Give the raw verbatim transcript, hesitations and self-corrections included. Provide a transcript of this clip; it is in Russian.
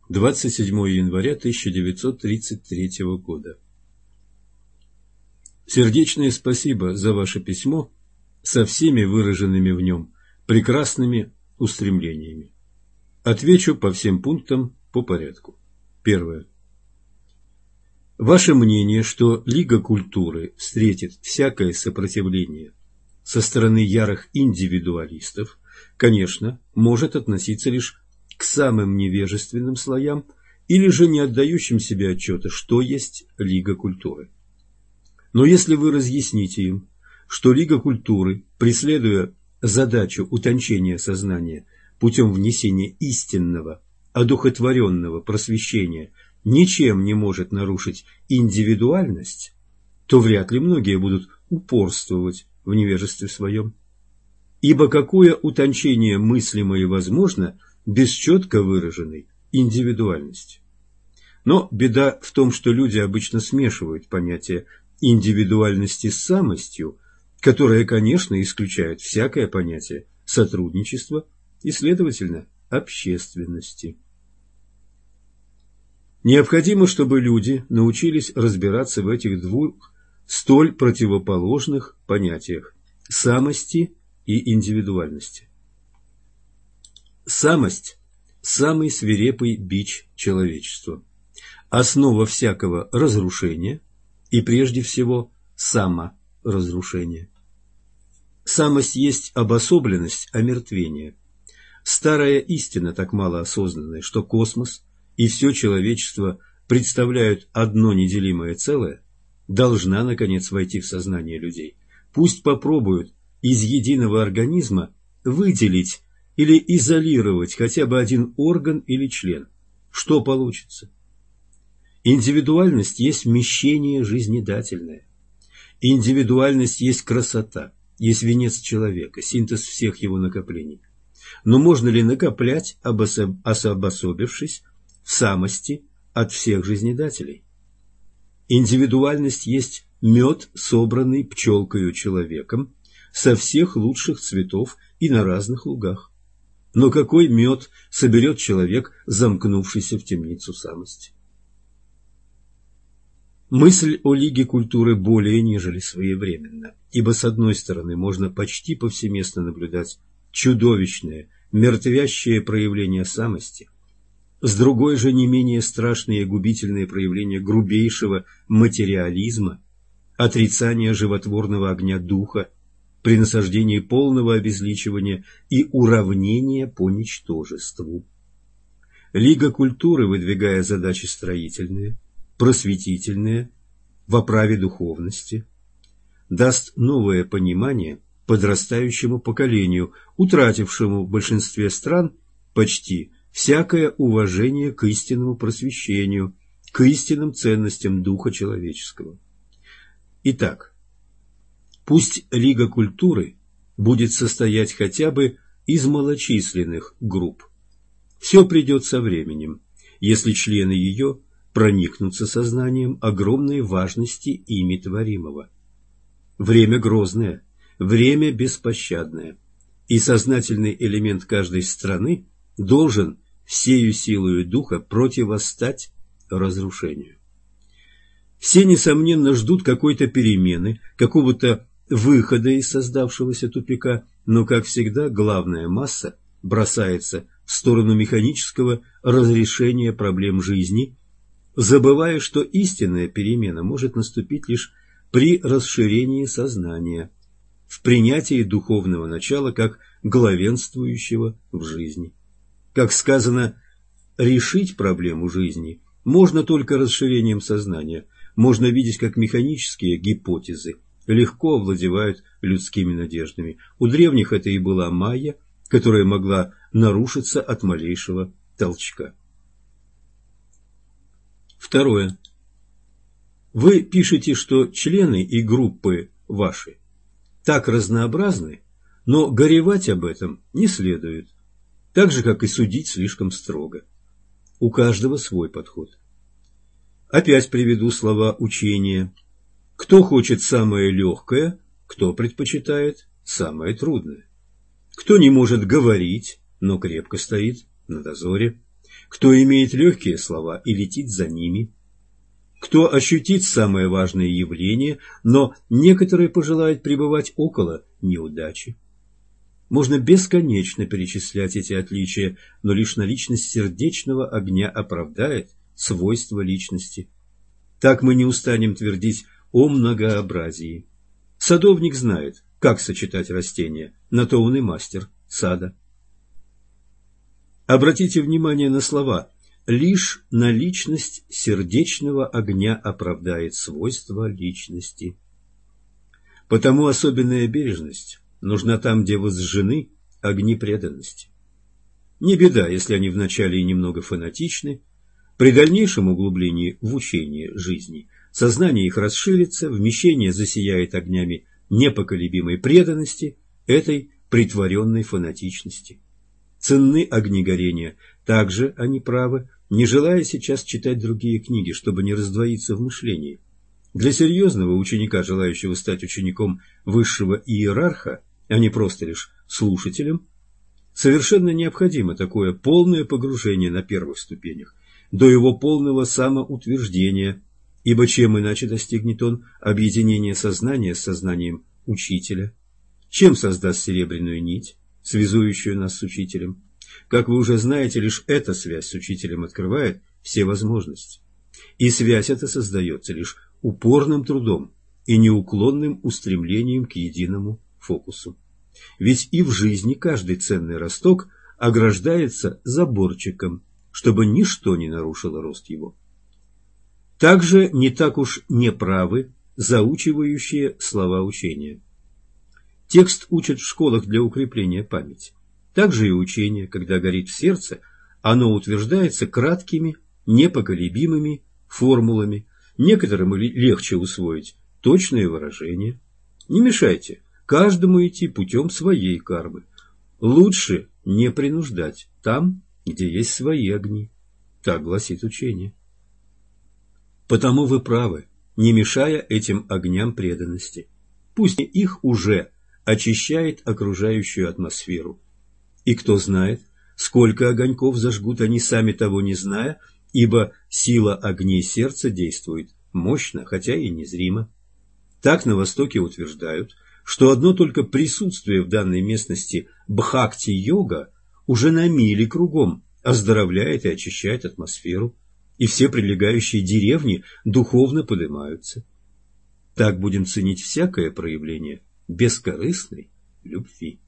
двадцать седьмого января тысяча девятьсот тридцать третьего года. Сердечное спасибо за ваше письмо со всеми выраженными в нем прекрасными устремлениями. Отвечу по всем пунктам по порядку. Первое. Ваше мнение, что Лига культуры встретит всякое сопротивление со стороны ярых индивидуалистов, конечно, может относиться лишь к самым невежественным слоям или же не отдающим себе отчета, что есть Лига культуры. Но если вы разъясните им, что Лига культуры, преследуя задачу утончения сознания путем внесения истинного, одухотворенного просвещения, ничем не может нарушить индивидуальность, то вряд ли многие будут упорствовать в невежестве своем. Ибо какое утончение мыслимо и возможно без четко выраженной индивидуальности? Но беда в том, что люди обычно смешивают понятие индивидуальности с самостью, которое, конечно, исключает всякое понятие сотрудничества и, следовательно, общественности. Необходимо, чтобы люди научились разбираться в этих двух столь противоположных понятиях – самости и индивидуальности. Самость – самый свирепый бич человечества, основа всякого разрушения и, прежде всего, саморазрушения. Самость есть обособленность омертвения. Старая истина, так мало осознанная, что космос и все человечество представляют одно неделимое целое, должна, наконец, войти в сознание людей. Пусть попробуют из единого организма выделить или изолировать хотя бы один орган или член. Что получится? Индивидуальность есть вмещение жизнедательное. Индивидуальность есть красота, есть венец человека, синтез всех его накоплений. Но можно ли накоплять, обособившись в самости от всех жизнедателей? Индивидуальность есть мед, собранный пчелкою человеком со всех лучших цветов и на разных лугах. Но какой мед соберет человек, замкнувшийся в темницу самости? Мысль о Лиге культуры более нежели своевременна, ибо с одной стороны можно почти повсеместно наблюдать чудовищное, мертвящее проявление самости, с другой же не менее страшные и губительные проявления грубейшего материализма, отрицания животворного огня духа, при насаждении полного обезличивания и уравнения по ничтожеству. Лига культуры, выдвигая задачи строительные, просветительные, в оправе духовности, даст новое понимание подрастающему поколению, утратившему в большинстве стран почти всякое уважение к истинному просвещению, к истинным ценностям духа человеческого. Итак, пусть Лига культуры будет состоять хотя бы из малочисленных групп. Все придет со временем, если члены ее проникнутся сознанием огромной важности ими творимого. Время грозное, время беспощадное, и сознательный элемент каждой страны должен всею силою духа противостать разрушению. Все, несомненно, ждут какой-то перемены, какого-то выхода из создавшегося тупика, но, как всегда, главная масса бросается в сторону механического разрешения проблем жизни, забывая, что истинная перемена может наступить лишь при расширении сознания, в принятии духовного начала как главенствующего в жизни. Как сказано, решить проблему жизни можно только расширением сознания. Можно видеть, как механические гипотезы легко овладевают людскими надеждами. У древних это и была майя, которая могла нарушиться от малейшего толчка. Второе. Вы пишете, что члены и группы ваши так разнообразны, но горевать об этом не следует, так же, как и судить слишком строго. У каждого свой подход. Опять приведу слова учения. Кто хочет самое легкое, кто предпочитает самое трудное. Кто не может говорить, но крепко стоит на дозоре. кто имеет легкие слова и летит за ними, кто ощутит самое важное явление, но некоторые пожелают пребывать около неудачи. Можно бесконечно перечислять эти отличия, но лишь наличность сердечного огня оправдает свойства личности. Так мы не устанем твердить о многообразии. Садовник знает, как сочетать растения, на то он и мастер сада. Обратите внимание на слова «лишь наличность сердечного огня оправдает свойства личности». Потому особенная бережность нужна там, где возжжены огни преданности. Не беда, если они вначале и немного фанатичны. При дальнейшем углублении в учение жизни сознание их расширится, вмещение засияет огнями непоколебимой преданности, этой притворенной фанатичности. Ценны огни горения, также они правы, не желая сейчас читать другие книги, чтобы не раздвоиться в мышлении. Для серьезного ученика, желающего стать учеником высшего иерарха, а не просто лишь слушателем, совершенно необходимо такое полное погружение на первых ступенях, до его полного самоутверждения, ибо чем иначе достигнет он объединения сознания с сознанием учителя? Чем создаст серебряную нить, связующую нас с учителем? Как вы уже знаете, лишь эта связь с учителем открывает все возможности. И связь эта создается лишь упорным трудом и неуклонным устремлением к единому фокусу. Ведь и в жизни каждый ценный росток ограждается заборчиком, чтобы ничто не нарушило рост его. Также не так уж неправы заучивающие слова учения. Текст учат в школах для укрепления памяти. Также и учение, когда горит в сердце, оно утверждается краткими, непоколебимыми формулами. Некоторым легче усвоить точные выражения. Не мешайте каждому идти путем своей кармы. Лучше не принуждать там, где есть свои огни. Так гласит учение. Потому вы правы, не мешая этим огням преданности. Пусть их уже очищает окружающую атмосферу. И кто знает, сколько огоньков зажгут они, сами того не зная, ибо сила огней сердца действует мощно, хотя и незримо. Так на Востоке утверждают, что одно только присутствие в данной местности бхакти-йога уже на мили кругом оздоровляет и очищает атмосферу, и все прилегающие деревни духовно поднимаются. Так будем ценить всякое проявление бескорыстной любви.